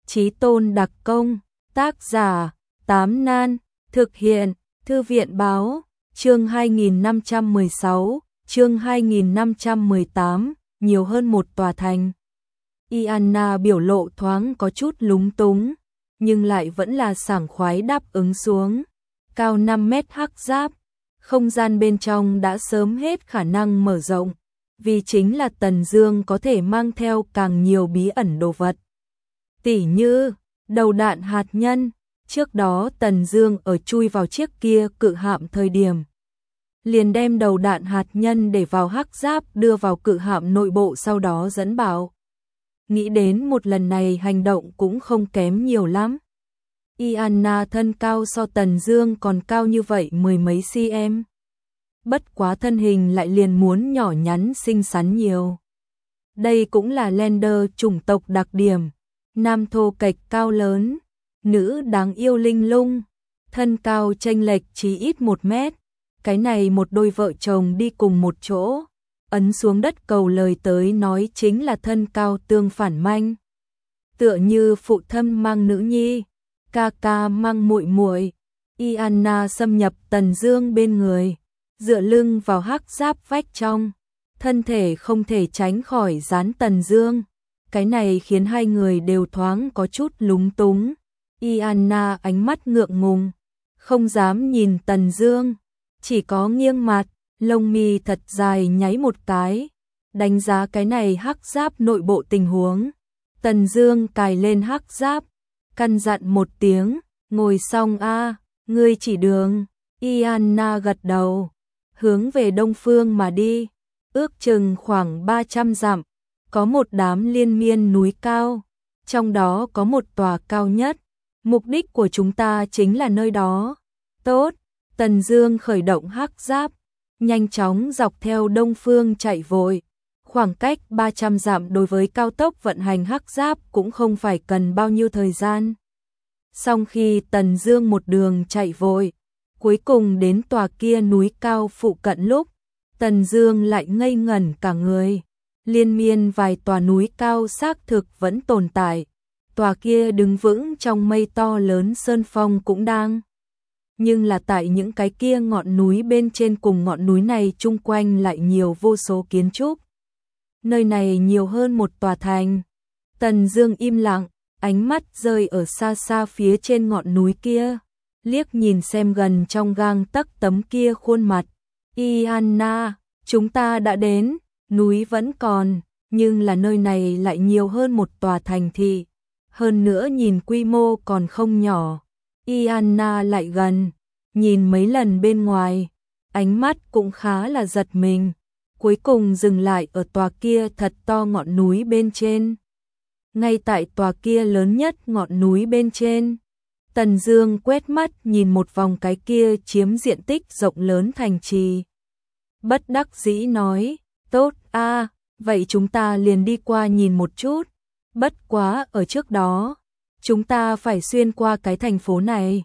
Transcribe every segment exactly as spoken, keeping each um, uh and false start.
Chí Tôn đặc công, tác giả, Tám Nan, thực hiện, Thư viện báo, chương hai nghìn năm trăm mười sáu, chương hai nghìn năm trăm mười tám, nhiều hơn một tòa thành. Iana biểu lộ thoáng có chút lúng túng, nhưng lại vẫn là sảng khoái đáp ứng xuống. Cao năm mét hắc giáp, không gian bên trong đã sớm hết khả năng mở rộng, vì chính là Tần Dương có thể mang theo càng nhiều bí ẩn đồ vật. Tỉ như, đầu đạn hạt nhân, trước đó Tần Dương ở chui vào chiếc kia cự hạm thời điểm. Liền đem đầu đạn hạt nhân để vào hắc giáp đưa vào cự hạm nội bộ sau đó dẫn bảo. Nghĩ đến một lần này hành động cũng không kém nhiều lắm. Iana thân cao so Tần Dương còn cao như vậy mười mấy cm. Bất quá thân hình lại liền muốn nhỏ nhắn xinh xắn nhiều. Đây cũng là Lander chủng tộc đặc điểm, nam thô kệch cao lớn, nữ đáng yêu linh lung, thân cao chênh lệch chí ít một mét. Cái này một đôi vợ chồng đi cùng một chỗ, ấn xuống đất cầu lời tới nói chính là thân cao tương phản manh. Tựa như phụ thân mang nữ nhi, ca ca mang muội muội. Iana xâm nhập Tần Dương bên người, dựa lưng vào hắc giáp vách trong, thân thể không thể tránh khỏi dán Tần Dương. Cái này khiến hai người đều thoáng có chút lúng túng. Iana ánh mắt ngượng ngùng, không dám nhìn Tần Dương, chỉ có nghiêng mặt, lông mi thật dài nháy một cái, đánh giá cái này hắc giáp nội bộ tình huống. Tần Dương cài lên hắc giáp, căn dặn một tiếng, ngồi xong a, ngươi chỉ đường. Iana gật đầu, hướng về đông phương mà đi, ước chừng khoảng ba trăm dặm, có một đám liên miên núi cao, trong đó có một tòa cao nhất, mục đích của chúng ta chính là nơi đó. Tốt, Tần Dương khởi động hắc giáp, nhanh chóng dọc theo đông phương chạy vội. Khoảng cách ba trăm dặm đối với cao tốc vận hành hắc giáp cũng không phải cần bao nhiêu thời gian. Song khi Tần Dương một đường chạy vội, cuối cùng đến tòa kia núi cao phụ cận lúc, Tần Dương lại ngây ngẩn cả người. Liên miên vài tòa núi cao xác thực vẫn tồn tại, tòa kia đứng vững trong mây to lớn sơn phong cũng đang. Nhưng là tại những cái kia ngọn núi bên trên cùng ngọn núi này chung quanh lại nhiều vô số kiến trúc. Nơi này nhiều hơn một tòa thành. Tần Dương im lặng, ánh mắt rơi ở xa xa phía trên ngọn núi kia, liếc nhìn xem gần trong gang tấc tấm kia khuôn mặt. Iana, chúng ta đã đến, núi vẫn còn, nhưng là nơi này lại nhiều hơn một tòa thành thị, hơn nữa nhìn quy mô còn không nhỏ. Iana lại gần, nhìn mấy lần bên ngoài, ánh mắt cũng khá là giật mình, cuối cùng dừng lại ở tòa kia thật to ngọn núi bên trên. Ngay tại tòa kia lớn nhất ngọn núi bên trên, Tần Dương quét mắt nhìn một vòng cái kia chiếm diện tích rộng lớn thành trì. Bất đắc dĩ nói, tốt a, vậy chúng ta liền đi qua nhìn một chút, bất quá ở trước đó, chúng ta phải xuyên qua cái thành phố này.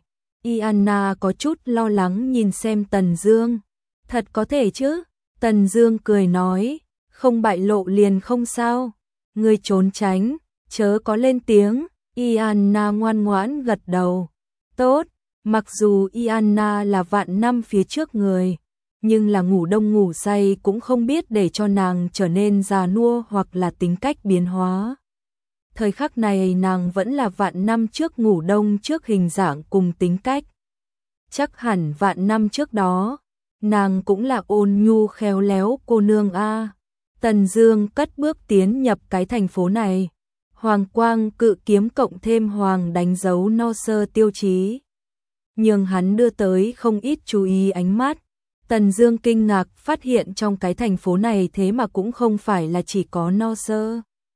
Iana có chút lo lắng nhìn xem Tần Dương. Thật có thể chứ? Tần Dương cười nói, không bại lộ liền không sao. Ngươi trốn tránh, chớ có lên tiếng. Iana ngoan ngoãn gật đầu. Tốt, mặc dù Iana là vạn năm phía trước người, nhưng là ngủ đông ngủ say cũng không biết để cho nàng trở nên già nua hoặc là tính cách biến hóa. Thời khắc này nàng vẫn là vạn năm trước ngủ đông trước hình dạng cùng tính cách. Chắc hẳn vạn năm trước đó, nàng cũng là ôn nhu khéo léo cô nương a. Tần Dương cất bước tiến nhập cái thành phố này. Hoàng quang cự kiếm cộng thêm hoàng đánh dấu no sơ tiêu chí, nhưng hắn đưa tới không ít chú ý ánh mắt. Tần Dương kinh ngạc phát hiện trong cái thành phố này thế mà cũng không phải là chỉ có no sơ,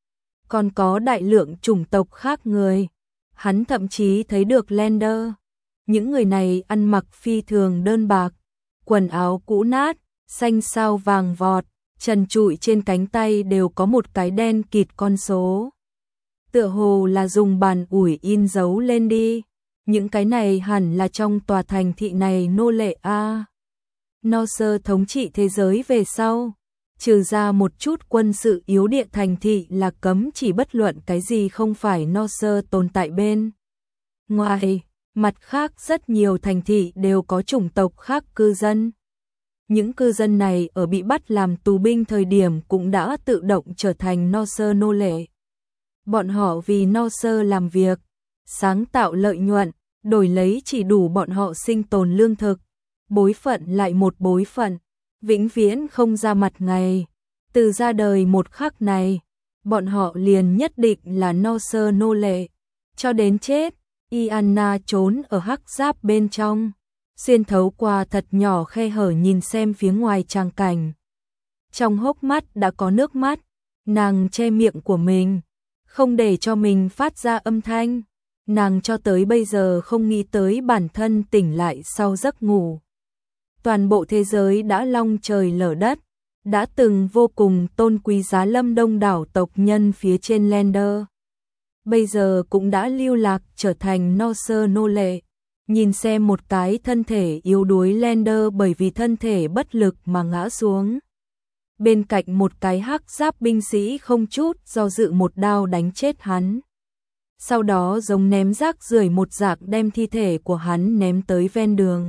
còn có đại lượng chủng tộc khác người. Hắn thậm chí thấy được Lander. Những người này ăn mặc phi thường đơn bạc, quần áo cũ nát, xanh sao vàng vọt, trần trụi trên cánh tay đều có một cái đen kịt con số. Tựa hồ là dùng bàn ủi in dấu lên đi. Những cái này hẳn là trong tòa thành thị này nô lệ a. No sơ thống trị thế giới về sau, trừ ra một chút quân sự yếu địa thành thị là cấm chỉ bất luận cái gì không phải Norse tồn tại bên ngoài. Mặt khác rất nhiều thành thị đều có chủng tộc khác cư dân. Những cư dân này ở bị bắt làm tù binh thời điểm cũng đã tự động trở thành Norse nô lệ. Bọn họ vì Norse làm việc, sáng tạo lợi nhuận, đổi lấy chỉ đủ bọn họ sinh tồn lương thực, bối phận lại một bối phận, vĩnh viễn không ra mặt ngày. Từ ra đời một khắc này, bọn họ liền nhất định là Norse nô lệ, cho đến chết. Iana trốn ở hắc giáp bên trong, xuyên thấu qua thật nhỏ khe hở nhìn xem phía ngoài tràng cảnh. Trong hốc mắt đã có nước mắt, nàng che miệng của mình, không để cho mình phát ra âm thanh. Nàng cho tới bây giờ không nghĩ tới bản thân tỉnh lại sau giấc ngủ. Toàn bộ thế giới đã long trời lở đất, đã từng vô cùng tôn quý giá lâm đông đảo tộc nhân phía trên Lander. Bây giờ cũng đã lưu lạc trở thành Norse nô lệ. Nhìn xem một cái thân thể yếu đuối Lander bởi vì thân thể bất lực mà ngã xuống. Bên cạnh một cái hắc giáp binh sĩ không chút do dự một đao đánh chết hắn. Sau đó giống ném rác rưởi một dạng đem thi thể của hắn ném tới ven đường.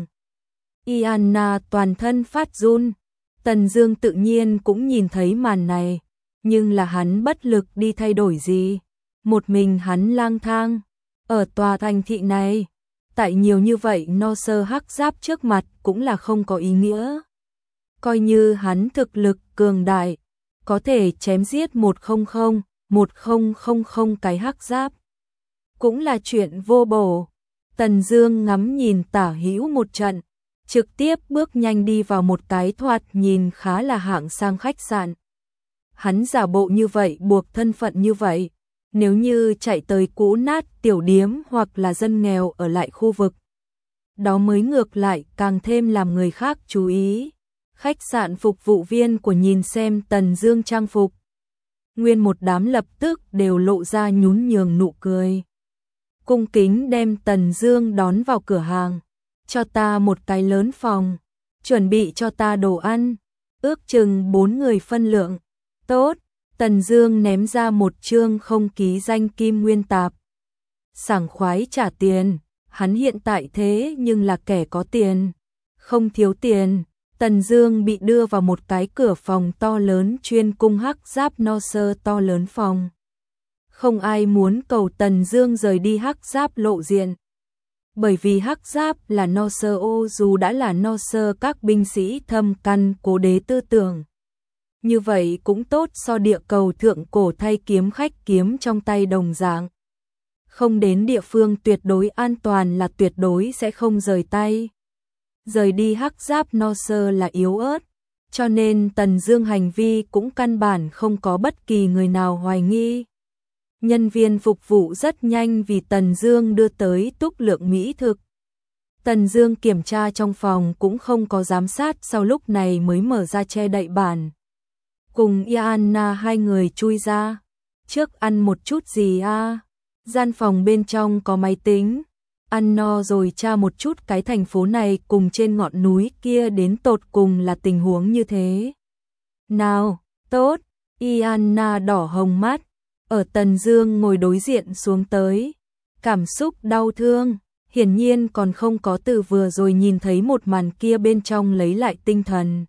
Iana toàn thân phát run. Tần Dương tự nhiên cũng nhìn thấy màn này, nhưng là hắn bất lực đi thay đổi gì. Một mình hắn lang thang ở tòa thành thị này, tại nhiều như vậy Norse hắc giáp trước mặt cũng là không có ý nghĩa. Coi như hắn thực lực cường đại, có thể chém giết một không không, một không không không cái hắc giáp, cũng là chuyện vô bổ. Tần Dương ngắm nhìn tả hữu một trận, trực tiếp bước nhanh đi vào một cái thoạt nhìn khá là hạng sang khách sạn. Hắn giả bộ như vậy, buộc thân phận như vậy, nếu như chạy tới cũ nát tiểu điếm hoặc là dân nghèo ở lại khu vực, đó mới ngược lại càng thêm làm người khác chú ý. Khách sạn phục vụ viên của nhìn xem Tần Dương trang phục, nguyên một đám lập tức đều lộ ra nhún nhường nụ cười. Cung kính đem Tần Dương đón vào cửa hàng, cho ta một cái lớn phòng, chuẩn bị cho ta đồ ăn, ước chừng bốn người phân lượng. Tốt. Tần Dương ném ra một chương không ký danh kim nguyên tạp. Sảng khoái trả tiền, hắn hiện tại thế nhưng là kẻ có tiền, không thiếu tiền. Tần Dương bị đưa vào một cái cửa phòng to lớn chuyên cung hắc giáp Norse to lớn phòng. Không ai muốn cầu Tần Dương rời đi hắc giáp lộ diện. Bởi vì hắc giáp là Norse, ô dù đã là Norse các binh sĩ thâm căn cố đế tư tưởng. Như vậy cũng tốt so địa cầu thượng cổ thay kiếm khách kiếm trong tay đồng dạng. Không đến địa phương tuyệt đối an toàn là tuyệt đối sẽ không rời tay. Rời đi hắc giáp Norse là yếu ớt, cho nên Tần Dương hành vi cũng căn bản không có bất kỳ người nào hoài nghi. Nhân viên phục vụ rất nhanh vì Tần Dương đưa tới túc lượng mỹ thực. Tần Dương kiểm tra trong phòng cũng không có giám sát, sau lúc này mới mở ra che đậy bàn. Cùng Iana hai người chui ra. Trước ăn một chút gì a? À? Gian phòng bên trong có máy tính. Ăn no rồi tra một chút cái thành phố này cùng trên ngọn núi kia đến tột cùng là tình huống như thế nào. Tốt. Iana đỏ hồng mắt, ở Tần Dương ngồi đối diện xuống tới. Cảm xúc đau thương, hiển nhiên còn không có từ vừa rồi nhìn thấy một màn kia bên trong lấy lại tinh thần.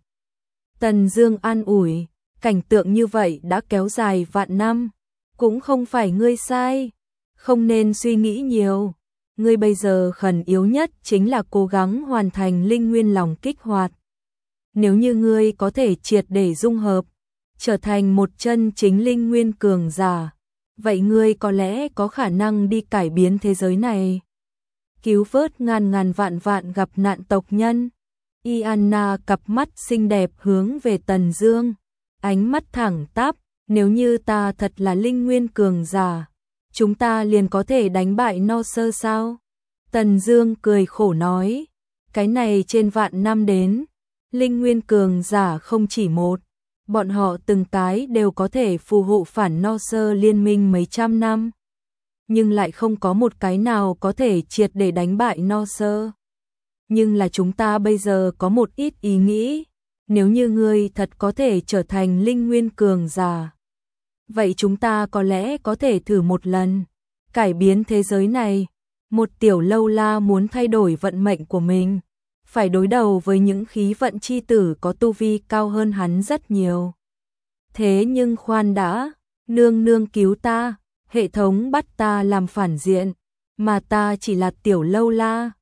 Tần Dương an ủi, cảnh tượng như vậy đã kéo dài vạn năm, cũng không phải ngươi sai, không nên suy nghĩ nhiều. Ngươi bây giờ khẩn yếu nhất chính là cố gắng hoàn thành linh nguyên lòng kích hoạt. Nếu như ngươi có thể triệt để dung hợp, trở thành một chân chính linh nguyên cường giả, vậy ngươi có lẽ có khả năng đi cải biến thế giới này, cứu vớt ngàn ngàn vạn vạn gặp nạn tộc nhân. Iana cặp mắt xinh đẹp hướng về Tần Dương, ánh mắt thẳng tắp, nếu như ta thật là linh nguyên cường giả, chúng ta liền có thể đánh bại Norse sao? Tần Dương cười khổ nói, cái này trên vạn năm đến, linh nguyên cường giả không chỉ một, bọn họ từng cái đều có thể phù hộ phản Norse liên minh mấy trăm năm, nhưng lại không có một cái nào có thể triệt để đánh bại Norse. Nhưng là chúng ta bây giờ có một ít ý nghĩ, nếu như ngươi thật có thể trở thành linh nguyên cường giả, vậy chúng ta có lẽ có thể thử một lần, cải biến thế giới này. Một tiểu lâu la muốn thay đổi vận mệnh của mình, phải đối đầu với những khí vận chi tử có tu vi cao hơn hắn rất nhiều. Thế nhưng khoan đã, nương nương cứu ta, hệ thống bắt ta làm phản diện, mà ta chỉ là tiểu lâu la,